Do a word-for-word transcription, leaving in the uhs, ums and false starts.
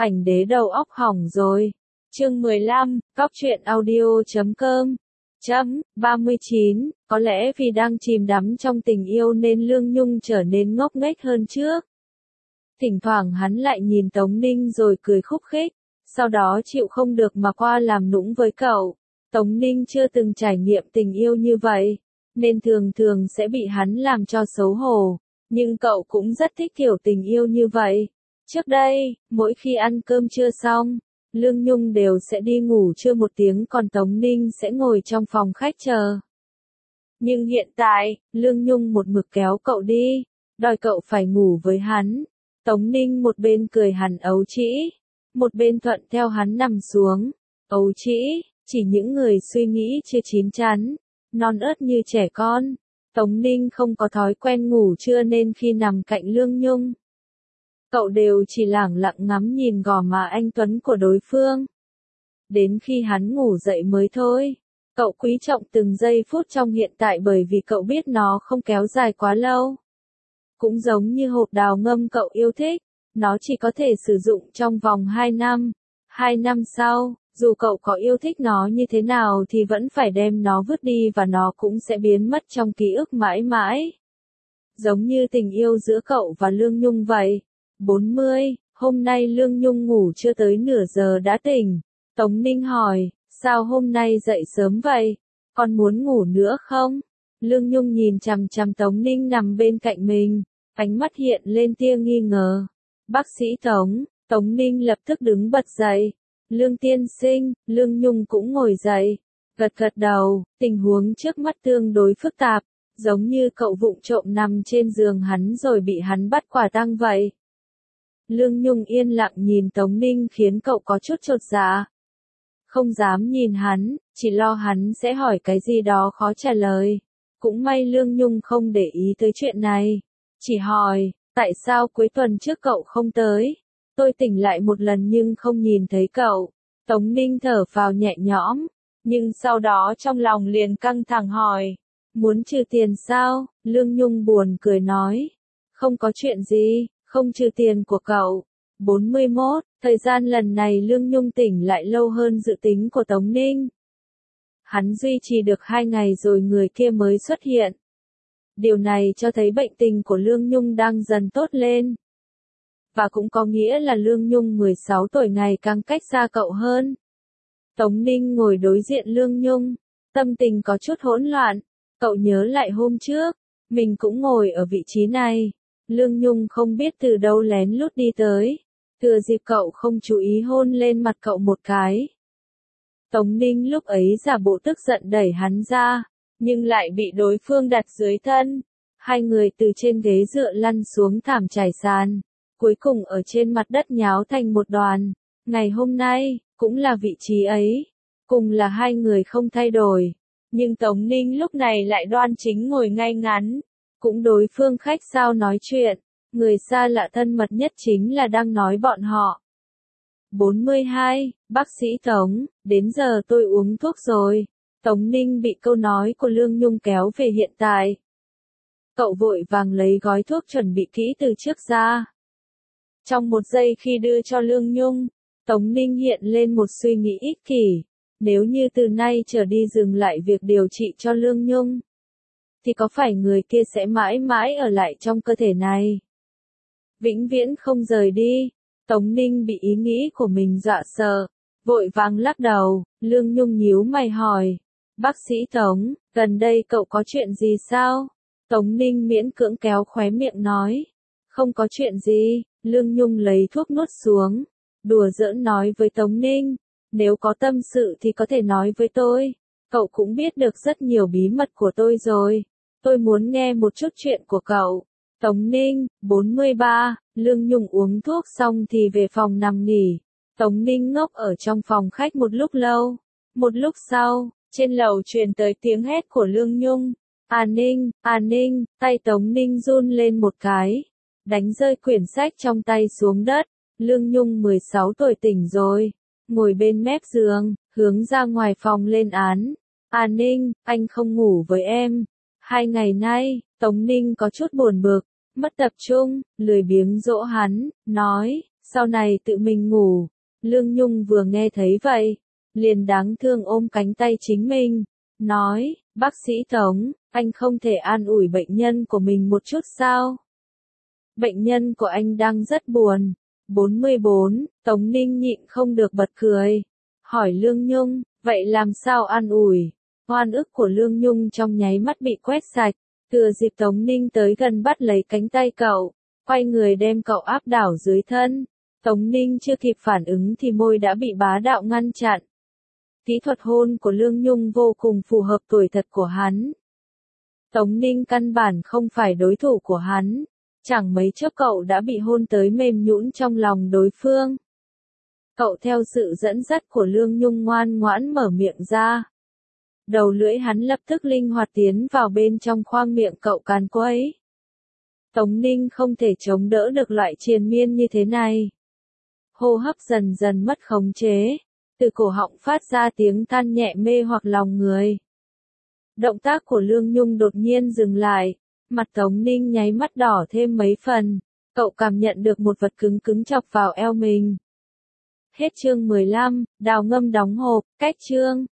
Ảnh đế đầu óc hỏng rồi. Chương mười lăm, cóc truyện audio chấm com. Chấm, ba mươi chín, có lẽ vì đang chìm đắm trong tình yêu nên Lương Nhung trở nên ngốc nghếch hơn trước. Thỉnh thoảng hắn lại nhìn Tống Ninh rồi cười khúc khích, sau đó chịu không được mà qua làm nũng với cậu. Tống Ninh chưa từng trải nghiệm tình yêu như vậy, nên thường thường sẽ bị hắn làm cho xấu hổ, nhưng cậu cũng rất thích kiểu tình yêu như vậy. Trước đây, mỗi khi ăn cơm trưa xong, Lương Nhung đều sẽ đi ngủ trưa một tiếng còn Tống Ninh sẽ ngồi trong phòng khách chờ. Nhưng hiện tại, Lương Nhung một mực kéo cậu đi, đòi cậu phải ngủ với hắn. Tống Ninh một bên cười hắn ấu trĩ, một bên thuận theo hắn nằm xuống. Ấu trĩ, chỉ những người suy nghĩ chưa chín chắn, non ớt như trẻ con. Tống Ninh không có thói quen ngủ trưa nên khi nằm cạnh Lương Nhung, cậu đều chỉ lẳng lặng ngắm nhìn gò má anh tuấn của đối phương. Đến khi hắn ngủ dậy mới thôi. Cậu quý trọng từng giây phút trong hiện tại bởi vì cậu biết nó không kéo dài quá lâu. Cũng giống như hộp đào ngâm cậu yêu thích, nó chỉ có thể sử dụng trong vòng hai năm. Hai năm sau, dù cậu có yêu thích nó như thế nào thì vẫn phải đem nó vứt đi và nó cũng sẽ biến mất trong ký ức mãi mãi. Giống như tình yêu giữa cậu và Lương Nhung vậy. bốn mươi, hôm nay Lương Nhung ngủ chưa tới nửa giờ đã tỉnh. Tống Ninh hỏi, sao hôm nay dậy sớm vậy? Con muốn ngủ nữa không? Lương Nhung nhìn chằm chằm Tống Ninh nằm bên cạnh mình, ánh mắt hiện lên tia nghi ngờ. Bác sĩ Tống, Tống Ninh lập tức đứng bật dậy. Lương tiên sinh, Lương Nhung cũng ngồi dậy, gật gật đầu, tình huống trước mắt tương đối phức tạp, giống như cậu vụng trộm nằm trên giường hắn rồi bị hắn bắt quả tang vậy. Lương Nhung yên lặng nhìn Tống Ninh khiến cậu có chút chột dạ. Không dám nhìn hắn, chỉ lo hắn sẽ hỏi cái gì đó khó trả lời. Cũng may Lương Nhung không để ý tới chuyện này. Chỉ hỏi, tại sao cuối tuần trước cậu không tới? Tôi tỉnh lại một lần nhưng không nhìn thấy cậu. Tống Ninh thở phào nhẹ nhõm, nhưng sau đó trong lòng liền căng thẳng hỏi. Muốn trừ tiền sao? Lương Nhung buồn cười nói. Không có chuyện gì, không trừ tiền của cậu. bốn mươi mốt, thời gian lần này Lương Nhung tỉnh lại lâu hơn dự tính của Tống Ninh. Hắn duy trì được hai ngày rồi người kia mới xuất hiện. Điều này cho thấy bệnh tình của Lương Nhung đang dần tốt lên. Và cũng có nghĩa là Lương Nhung mười sáu tuổi ngày càng cách xa cậu hơn. Tống Ninh ngồi đối diện Lương Nhung, tâm tình có chút hỗn loạn. Cậu nhớ lại hôm trước, mình cũng ngồi ở vị trí này. Lương Nhung không biết từ đâu lén lút đi tới. Thừa dịp cậu không chú ý hôn lên mặt cậu một cái. Tống Ninh lúc ấy giả bộ tức giận đẩy hắn ra, nhưng lại bị đối phương đặt dưới thân. Hai người từ trên ghế dựa lăn xuống thảm trải sàn, cuối cùng ở trên mặt đất nháo thành một đoàn. Ngày hôm nay, cũng là vị trí ấy, cùng là hai người không thay đổi. Nhưng Tống Ninh lúc này lại đoan chính ngồi ngay ngắn, cũng đối phương khách sao nói chuyện. Người xa lạ thân mật nhất chính là đang nói bọn họ. bốn mươi hai, bác sĩ Tống, đến giờ tôi uống thuốc rồi. Tống Ninh bị câu nói của Lương Nhung kéo về hiện tại. Cậu vội vàng lấy gói thuốc chuẩn bị kỹ từ trước ra. Trong một giây khi đưa cho Lương Nhung, Tống Ninh hiện lên một suy nghĩ ích kỷ. Nếu như từ nay trở đi dừng lại việc điều trị cho Lương Nhung, thì có phải người kia sẽ mãi mãi ở lại trong cơ thể này? Vĩnh viễn không rời đi. Tống Ninh bị ý nghĩ của mình dọa sợ, vội vàng lắc đầu. Lương Nhung nhíu mày hỏi, bác sĩ Tống, gần đây cậu có chuyện gì sao? Tống Ninh miễn cưỡng kéo khóe miệng nói, không có chuyện gì. Lương Nhung lấy thuốc nuốt xuống, đùa giỡn nói với Tống Ninh, nếu có tâm sự thì có thể nói với tôi, cậu cũng biết được rất nhiều bí mật của tôi rồi, tôi muốn nghe một chút chuyện của cậu. Tống Ninh, bốn mươi ba, Lương Nhung uống thuốc xong thì về phòng nằm nghỉ. Tống Ninh ngốc ở trong phòng khách một lúc lâu. Một lúc sau, trên lầu truyền tới tiếng hét của Lương Nhung. À Ninh, à Ninh, tay Tống Ninh run lên một cái, đánh rơi quyển sách trong tay xuống đất. Lương Nhung mười sáu tuổi tỉnh rồi, ngồi bên mép giường, hướng ra ngoài phòng lên án. À Ninh, anh không ngủ với em. Hai ngày nay, Tống Ninh có chút buồn bực, mất tập trung, lười biếng dỗ hắn, nói, sau này tự mình ngủ. Lương Nhung vừa nghe thấy vậy, liền đáng thương ôm cánh tay chính mình, nói, bác sĩ Tống, anh không thể an ủi bệnh nhân của mình một chút sao? Bệnh nhân của anh đang rất buồn. bốn mươi bốn, Tống Ninh nhịn không được bật cười. Hỏi Lương Nhung, vậy làm sao an ủi? Oan ức của Lương Nhung trong nháy mắt bị quét sạch. Thừa dịp Tống Ninh tới gần bắt lấy cánh tay cậu, quay người đem cậu áp đảo dưới thân. Tống Ninh chưa kịp phản ứng thì môi đã bị bá đạo ngăn chặn. Kỹ thuật hôn của Lương Nhung vô cùng phù hợp tuổi thật của hắn. Tống Ninh căn bản không phải đối thủ của hắn. Chẳng mấy chốc cậu đã bị hôn tới mềm nhũn trong lòng đối phương. Cậu theo sự dẫn dắt của Lương Nhung ngoan ngoãn mở miệng ra. Đầu lưỡi hắn lập tức linh hoạt tiến vào bên trong khoang miệng cậu càn quấy. Tống Ninh không thể chống đỡ được loại triền miên như thế này. Hô hấp dần dần mất khống chế, từ cổ họng phát ra tiếng than nhẹ mê hoặc lòng người. Động tác của Lương Nhung đột nhiên dừng lại, mặt Tống Ninh nháy mắt đỏ thêm mấy phần, cậu cảm nhận được một vật cứng cứng chọc vào eo mình. Hết chương mười lăm, Đào Ngâm đóng hộp, cách chương.